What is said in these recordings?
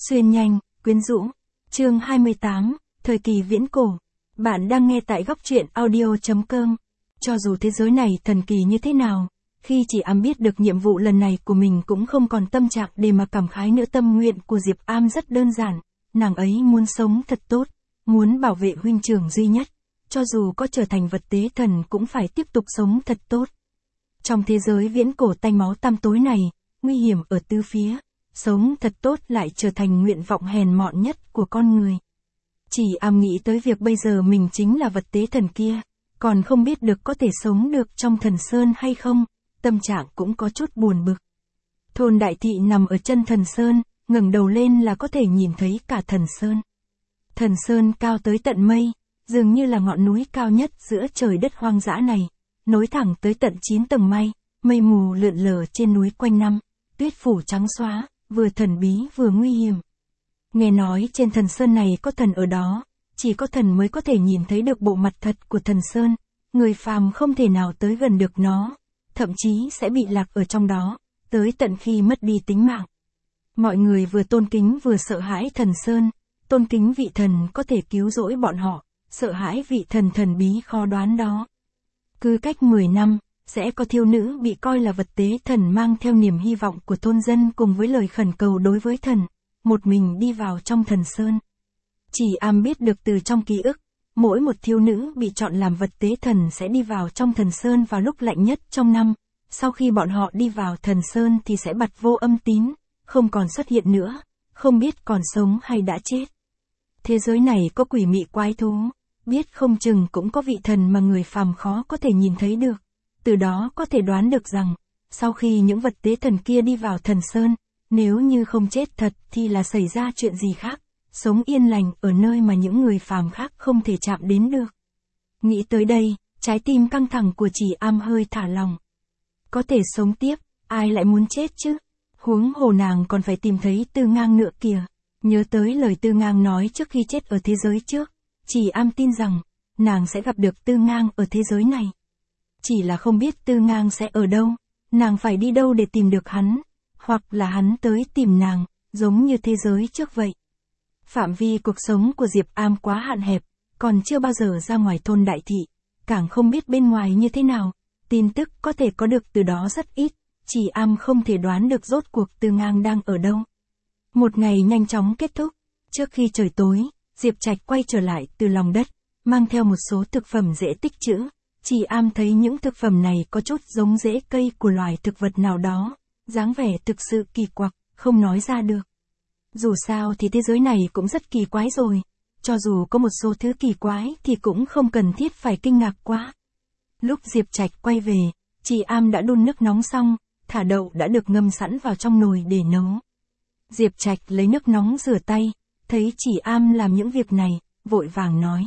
Xuyên nhanh, quyến rũ. Chương 28, thời kỳ viễn cổ. Bạn đang nghe tại góc truyện audio.com. Cho dù thế giới này thần kỳ như thế nào, khi chị Am biết được nhiệm vụ lần này của mình cũng không còn tâm trạng để mà cảm khái nữa. Tâm nguyện của Diệp Am rất đơn giản, nàng ấy muốn sống thật tốt, muốn bảo vệ huynh trưởng duy nhất, cho dù có trở thành vật tế thần cũng phải tiếp tục sống thật tốt. Trong thế giới viễn cổ tanh máu tăm tối này, nguy hiểm ở tứ phía, sống thật tốt lại trở thành nguyện vọng hèn mọn nhất của con người. Chỉ Am nghĩ tới việc bây giờ mình chính là vật tế thần kia, còn không biết được có thể sống được trong thần sơn hay không, tâm trạng cũng có chút buồn bực. Thôn Đại Thị nằm ở chân thần sơn, ngẩng đầu lên là có thể nhìn thấy cả thần sơn. Thần sơn cao tới tận mây, dường như là ngọn núi cao nhất giữa trời đất hoang dã này, nối thẳng tới tận 9 tầng mây, mây mù lượn lờ trên núi quanh năm, tuyết phủ trắng xóa, vừa thần bí vừa nguy hiểm. Nghe nói trên thần sơn này có thần ở đó, chỉ có thần mới có thể nhìn thấy được bộ mặt thật của thần sơn, người phàm không thể nào tới gần được nó, thậm chí sẽ bị lạc ở trong đó, tới tận khi mất đi tính mạng. Mọi người vừa tôn kính vừa sợ hãi thần sơn, tôn kính vị thần có thể cứu rỗi bọn họ, sợ hãi vị thần thần bí khó đoán đó. Cứ cách 10 năm, sẽ có thiếu nữ bị coi là vật tế thần mang theo niềm hy vọng của thôn dân cùng với lời khẩn cầu đối với thần, một mình đi vào trong thần sơn. Chỉ Am biết được từ trong ký ức, mỗi một thiếu nữ bị chọn làm vật tế thần sẽ đi vào trong thần sơn vào lúc lạnh nhất trong năm, sau khi bọn họ đi vào thần sơn thì sẽ bặt vô âm tín, không còn xuất hiện nữa, không biết còn sống hay đã chết. Thế giới này có quỷ mị quái thú, biết không chừng cũng có vị thần mà người phàm khó có thể nhìn thấy được, từ đó có thể đoán được rằng, sau khi những vật tế thần kia đi vào thần sơn, nếu như không chết thật thì là xảy ra chuyện gì khác, sống yên lành ở nơi mà những người phàm khác không thể chạm đến được. Nghĩ tới đây, trái tim căng thẳng của Chỉ Am hơi thả lòng. Có thể sống tiếp, ai lại muốn chết chứ? Huống hồ nàng còn phải tìm thấy Tư Ngang nữa kìa. Nhớ tới lời Tư Ngang nói trước khi chết ở thế giới trước, Chỉ Am tin rằng, nàng sẽ gặp được Tư Ngang ở thế giới này. Chỉ là không biết Tư Ngang sẽ ở đâu, nàng phải đi đâu để tìm được hắn, hoặc là hắn tới tìm nàng, giống như thế giới trước vậy. Phạm vi cuộc sống của Diệp Am quá hạn hẹp, còn chưa bao giờ ra ngoài thôn Đại Thị, càng không biết bên ngoài như thế nào, tin tức có thể có được từ đó rất ít, Chỉ Am không thể đoán được rốt cuộc Tư Ngang đang ở đâu. Một ngày nhanh chóng kết thúc, trước khi trời tối, Diệp Trạch quay trở lại từ lòng đất, mang theo một số thực phẩm dễ tích trữ. Chỉ Am thấy những thực phẩm này có chút giống rễ cây của loài thực vật nào đó, dáng vẻ thực sự kỳ quặc, không nói ra được. Dù sao thì thế giới này cũng rất kỳ quái rồi, cho dù có một số thứ kỳ quái thì cũng không cần thiết phải kinh ngạc quá. Lúc Diệp Trạch quay về, Chỉ Am đã đun nước nóng xong, thả đậu đã được ngâm sẵn vào trong nồi để nấu. Diệp Trạch lấy nước nóng rửa tay, thấy Chỉ Am làm những việc này, vội vàng nói.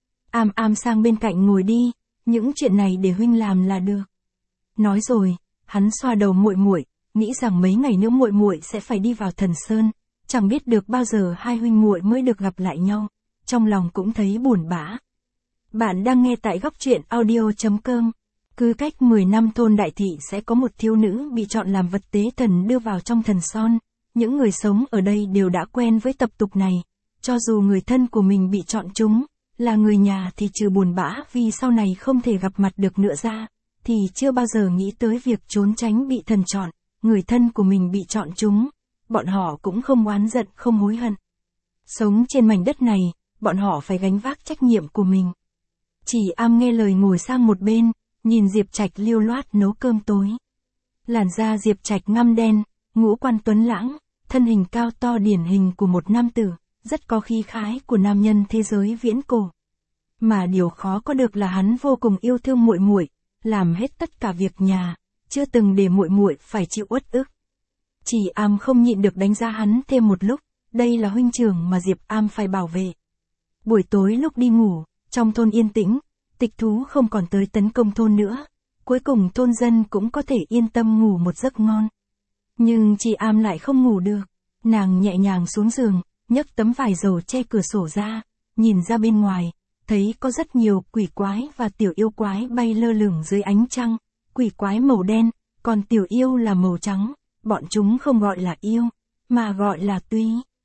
Am sang bên cạnh ngồi đi, những chuyện này để huynh làm là được. Nói rồi, hắn xoa đầu muội muội, nghĩ rằng mấy ngày nữa muội muội sẽ phải đi vào thần sơn, chẳng biết được bao giờ hai huynh muội mới được gặp lại nhau, trong lòng cũng thấy buồn bã. Bạn đang nghe tại góc truyện audio.com. Cứ cách 10 năm thôn Đại Thị sẽ có một thiếu nữ bị chọn làm vật tế thần đưa vào trong thần son. Những người sống ở đây đều đã quen với tập tục này, cho dù người thân của mình bị chọn chúng, là người nhà thì trừ buồn bã vì sau này không thể gặp mặt được nữa ra, thì chưa bao giờ nghĩ tới việc trốn tránh bị thần chọn, người thân của mình bị chọn chúng, bọn họ cũng không oán giận không hối hận. Sống trên mảnh đất này, bọn họ phải gánh vác trách nhiệm của mình. Chỉ Am nghe lời ngồi sang một bên, nhìn Diệp Trạch liêu loát nấu cơm tối. Làn da Diệp Trạch ngăm đen, ngũ quan tuấn lãng, thân hình cao to điển hình của một nam tử, rất có khí khái của nam nhân thế giới viễn cổ. Mà điều khó có được là hắn vô cùng yêu thương muội muội, làm hết tất cả việc nhà, chưa từng để muội muội phải chịu uất ức. Chỉ Am không nhịn được đánh giá hắn thêm một lúc, đây là huynh trưởng mà Diệp Am phải bảo vệ. Buổi tối lúc đi ngủ, trong thôn yên tĩnh, tịch thú không còn tới tấn công thôn nữa, cuối cùng thôn dân cũng có thể yên tâm ngủ một giấc ngon. Nhưng chị Am lại không ngủ được, nàng nhẹ nhàng xuống giường, nhấc tấm vải dầu che cửa sổ ra, nhìn ra bên ngoài, thấy có rất nhiều quỷ quái và tiểu yêu quái bay lơ lửng dưới ánh trăng, quỷ quái màu đen, còn tiểu yêu là màu trắng, bọn chúng không gọi là yêu, mà gọi là túy.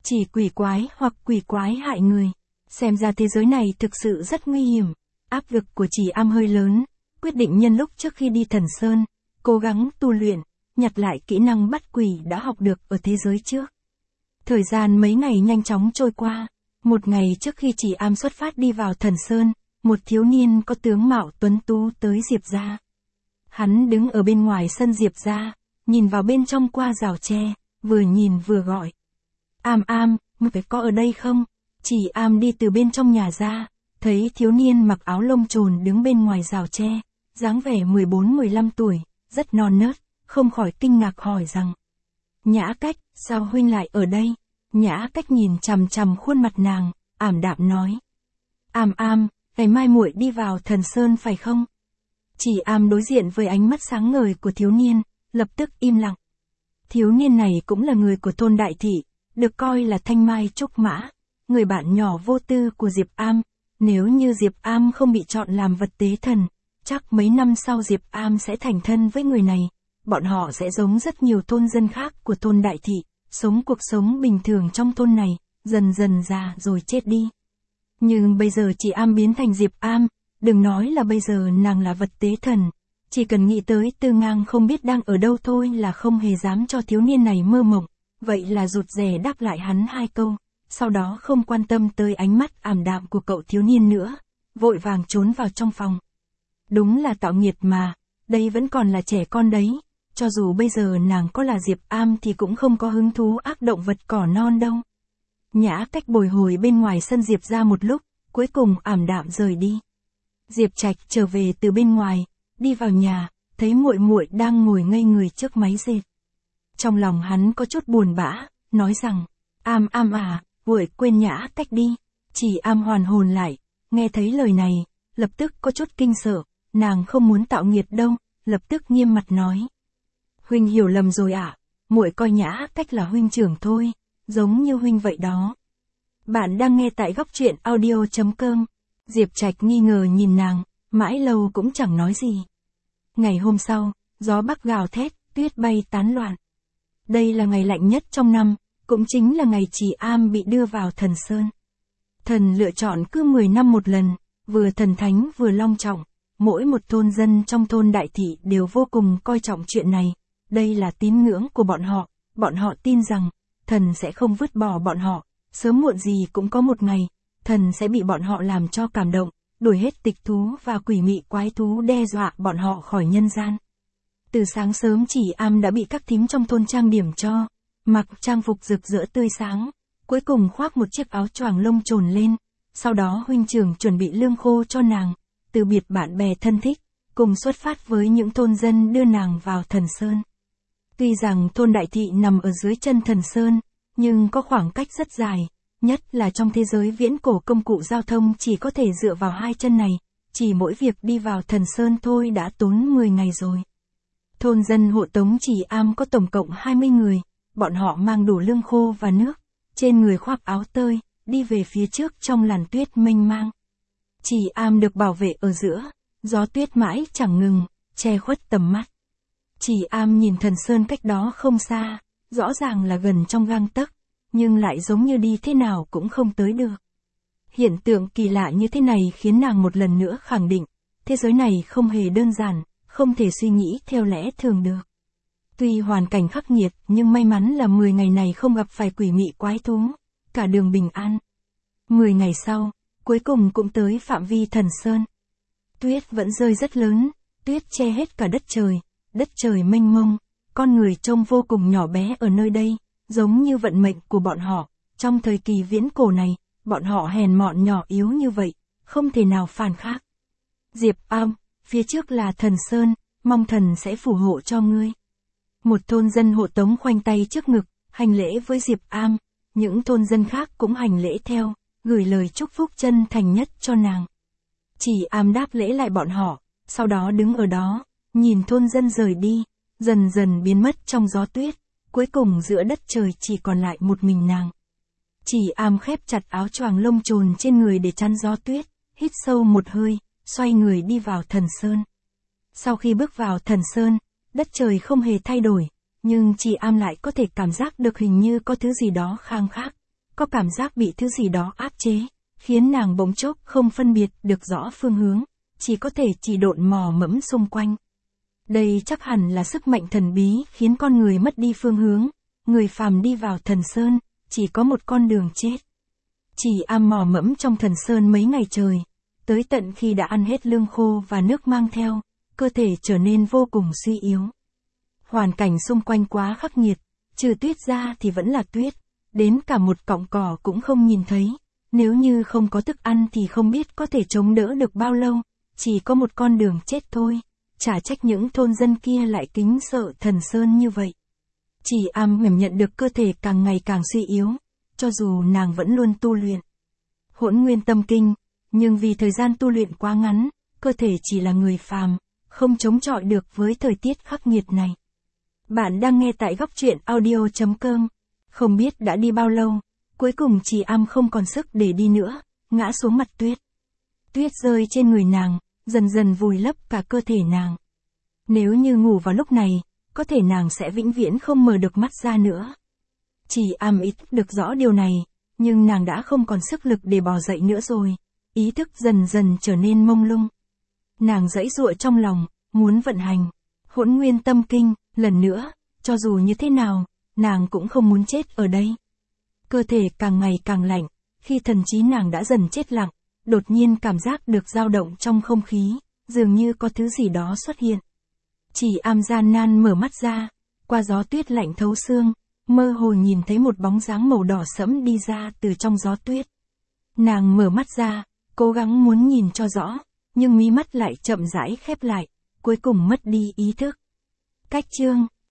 chỉ quỷ quái hoặc quỷ quái hại người. Xem ra thế giới này thực sự rất nguy hiểm. Áp lực của Chỉ Am hơi lớn, quyết định nhân lúc trước khi đi Thần Sơn, cố gắng tu luyện, nhặt lại kỹ năng bắt quỷ đã học được ở thế giới trước. Thời gian mấy ngày nhanh chóng trôi qua, một ngày trước khi Chỉ Am xuất phát đi vào Thần Sơn, một thiếu niên có tướng mạo tuấn tú tới Diệp gia. Hắn đứng ở bên ngoài sân Diệp gia, nhìn vào bên trong qua rào tre, vừa nhìn vừa gọi. Am Am, mày có ở đây không? Chỉ Am đi từ bên trong nhà ra, thấy thiếu niên mặc áo lông trồn đứng bên ngoài rào tre, dáng vẻ 14-15 tuổi, rất non nớt, không khỏi kinh ngạc hỏi rằng. Nhã Cách, sao huynh lại ở đây? Nhã Cách nhìn chằm chằm khuôn mặt nàng, ảm đạm nói. Am Am, ngày mai muội đi vào Thần Sơn phải không? Chỉ Am đối diện với ánh mắt sáng ngời của thiếu niên, lập tức im lặng. Thiếu niên này cũng là người của thôn Đại Thị, được coi là thanh mai trúc mã, người bạn nhỏ vô tư của Diệp Am. Nếu như Diệp Am không bị chọn làm vật tế thần, chắc mấy năm sau Diệp Am sẽ thành thân với người này. Bọn họ sẽ giống rất nhiều thôn dân khác của thôn Đại Thị, sống cuộc sống bình thường trong thôn này, dần dần già rồi chết đi. Nhưng bây giờ chị Am biến thành Diệp Am, đừng nói là bây giờ nàng là vật tế thần. Chỉ cần nghĩ tới Tư Ngang không biết đang ở đâu thôi là không hề dám cho thiếu niên này mơ mộng, vậy là rụt rè đáp lại hắn 2 câu, sau đó không quan tâm tới ánh mắt ảm đạm của cậu thiếu niên nữa, vội vàng trốn vào trong phòng. Đúng là tạo nghiệt mà, đây vẫn còn là trẻ con đấy, cho dù bây giờ nàng có là Diệp Am thì cũng không có hứng thú ác động vật cỏ non đâu. Nhã Cách bồi hồi bên ngoài sân Diệp ra một lúc, cuối cùng ảm đạm rời đi. Diệp Trạch trở về từ bên ngoài, đi vào nhà, thấy muội muội đang ngồi ngây người trước máy dệt. Trong lòng hắn có chút buồn bã, nói rằng, Am Am à, muội quên Nhã Cách đi. Chỉ Am hoàn hồn lại, nghe thấy lời này, lập tức có chút kinh sợ, nàng không muốn tạo nghiệt đâu, lập tức nghiêm mặt nói. Huynh hiểu lầm rồi ạ, muội coi Nhã Cách là huynh trưởng thôi, giống như huynh vậy đó. Bạn đang nghe tại góc truyện audio.com. Diệp Trạch nghi ngờ nhìn nàng, mãi lâu cũng chẳng nói gì. Ngày hôm sau, gió bắc gào thét, tuyết bay tán loạn. Đây là ngày lạnh nhất trong năm, cũng chính là ngày Chỉ Am bị đưa vào Thần Sơn. Thần lựa chọn cứ 10 năm một lần, vừa thần thánh vừa long trọng. Mỗi một thôn dân trong thôn Đại Thị đều vô cùng coi trọng chuyện này. Đây là tín ngưỡng của bọn họ tin rằng, thần sẽ không vứt bỏ bọn họ, sớm muộn gì cũng có một ngày, thần sẽ bị bọn họ làm cho cảm động, đuổi hết tịch thú và quỷ mị quái thú đe dọa bọn họ khỏi nhân gian. Từ sáng sớm Chỉ Am đã bị các thím trong thôn trang điểm cho, mặc trang phục rực rỡ tươi sáng, cuối cùng khoác một chiếc áo choàng lông trồn lên, sau đó huynh trưởng chuẩn bị lương khô cho nàng, từ biệt bạn bè thân thích, cùng xuất phát với những thôn dân đưa nàng vào Thần Sơn. Tuy rằng thôn Đại Thị nằm ở dưới chân Thần Sơn, nhưng có khoảng cách rất dài, nhất là trong thế giới viễn cổ công cụ giao thông chỉ có thể dựa vào 2 chân này, chỉ mỗi việc đi vào Thần Sơn thôi đã tốn 10 ngày rồi. Thôn dân hộ tống Chỉ Am có tổng cộng 20 người, bọn họ mang đủ lương khô và nước, trên người khoác áo tơi, đi về phía trước trong làn tuyết mênh mang. Chỉ Am được bảo vệ ở giữa, gió tuyết mãi chẳng ngừng, che khuất tầm mắt. Chỉ Am nhìn Thần Sơn cách đó không xa, rõ ràng là gần trong gang tấc, nhưng lại giống như đi thế nào cũng không tới được. Hiện tượng kỳ lạ như thế này khiến nàng một lần nữa khẳng định, thế giới này không hề đơn giản, không thể suy nghĩ theo lẽ thường được. Tuy hoàn cảnh khắc nghiệt nhưng may mắn là 10 ngày này không gặp phải quỷ mị quái thú, cả đường bình an. 10 ngày sau, cuối cùng cũng tới phạm vi Thần Sơn. Tuyết vẫn rơi rất lớn, tuyết che hết cả đất trời mênh mông, con người trông vô cùng nhỏ bé ở nơi đây, giống như vận mệnh của bọn họ. Trong thời kỳ viễn cổ này, bọn họ hèn mọn nhỏ yếu như vậy, không thể nào phản khác. Diệp Am, phía trước là Thần Sơn, mong thần sẽ phù hộ cho ngươi. Một thôn dân hộ tống khoanh tay trước ngực, hành lễ với Diệp Am, những thôn dân khác cũng hành lễ theo, gửi lời chúc phúc chân thành nhất cho nàng. Chỉ Am đáp lễ lại bọn họ, sau đó đứng ở đó, nhìn thôn dân rời đi, dần dần biến mất trong gió tuyết, cuối cùng giữa đất trời chỉ còn lại một mình nàng. Chỉ Am khép chặt áo choàng lông trồn trên người để chắn gió tuyết, hít sâu một hơi, xoay người đi vào Thần Sơn. Sau khi bước vào Thần Sơn, đất trời không hề thay đổi, nhưng Chỉ Am lại có thể cảm giác được hình như có thứ gì đó khang khác, có cảm giác bị thứ gì đó áp chế, khiến nàng bỗng chốc không phân biệt được rõ phương hướng, chỉ có thể chỉ độn mò mẫm xung quanh. Đây chắc hẳn là sức mạnh thần bí khiến con người mất đi phương hướng, người phàm đi vào thần sơn, chỉ có một con đường chết. Chỉ am mò mẫm trong thần sơn mấy ngày trời, tới tận khi đã ăn hết lương khô và nước mang theo, cơ thể trở nên vô cùng suy yếu. Hoàn cảnh xung quanh quá khắc nghiệt, trừ tuyết ra thì vẫn là tuyết, đến cả một cọng cỏ cũng không nhìn thấy, nếu như không có thức ăn thì không biết có thể chống đỡ được bao lâu, chỉ có một con đường chết thôi, chả trách những thôn dân kia lại kính sợ thần sơn như vậy. Chỉ am cảm nhận được cơ thể càng ngày càng suy yếu, cho dù nàng vẫn luôn tu luyện Hỗn Nguyên Tâm Kinh, nhưng vì thời gian tu luyện quá ngắn, cơ thể chỉ là người phàm, không chống chọi được với thời tiết khắc nghiệt này. Bạn đang nghe tại góc truyện audio.com. Không biết đã đi bao lâu, cuối cùng Trì Am không còn sức để đi nữa, ngã xuống mặt tuyết. Tuyết rơi trên người nàng, dần dần vùi lấp cả cơ thể nàng. Nếu như ngủ vào lúc này, có thể nàng sẽ vĩnh viễn không mở được mắt ra nữa. Trì Am ý thức được rõ điều này, nhưng nàng đã không còn sức lực để bò dậy nữa rồi. Ý thức dần dần trở nên mông lung. Nàng giãy giụa trong lòng, muốn vận hành Hỗn Nguyên Tâm Kinh, lần nữa, cho dù như thế nào, nàng cũng không muốn chết ở đây. Cơ thể càng ngày càng lạnh, khi thần trí nàng đã dần chết lặng, đột nhiên cảm giác được dao động trong không khí, dường như có thứ gì đó xuất hiện. Trì Am gian nan mở mắt ra, qua gió tuyết lạnh thấu xương, mơ hồ nhìn thấy một bóng dáng màu đỏ sẫm đi ra từ trong gió tuyết. Nàng mở mắt ra, cố gắng muốn nhìn cho rõ, nhưng mí mắt lại chậm rãi khép lại, cuối cùng mất đi ý thức. Cách chương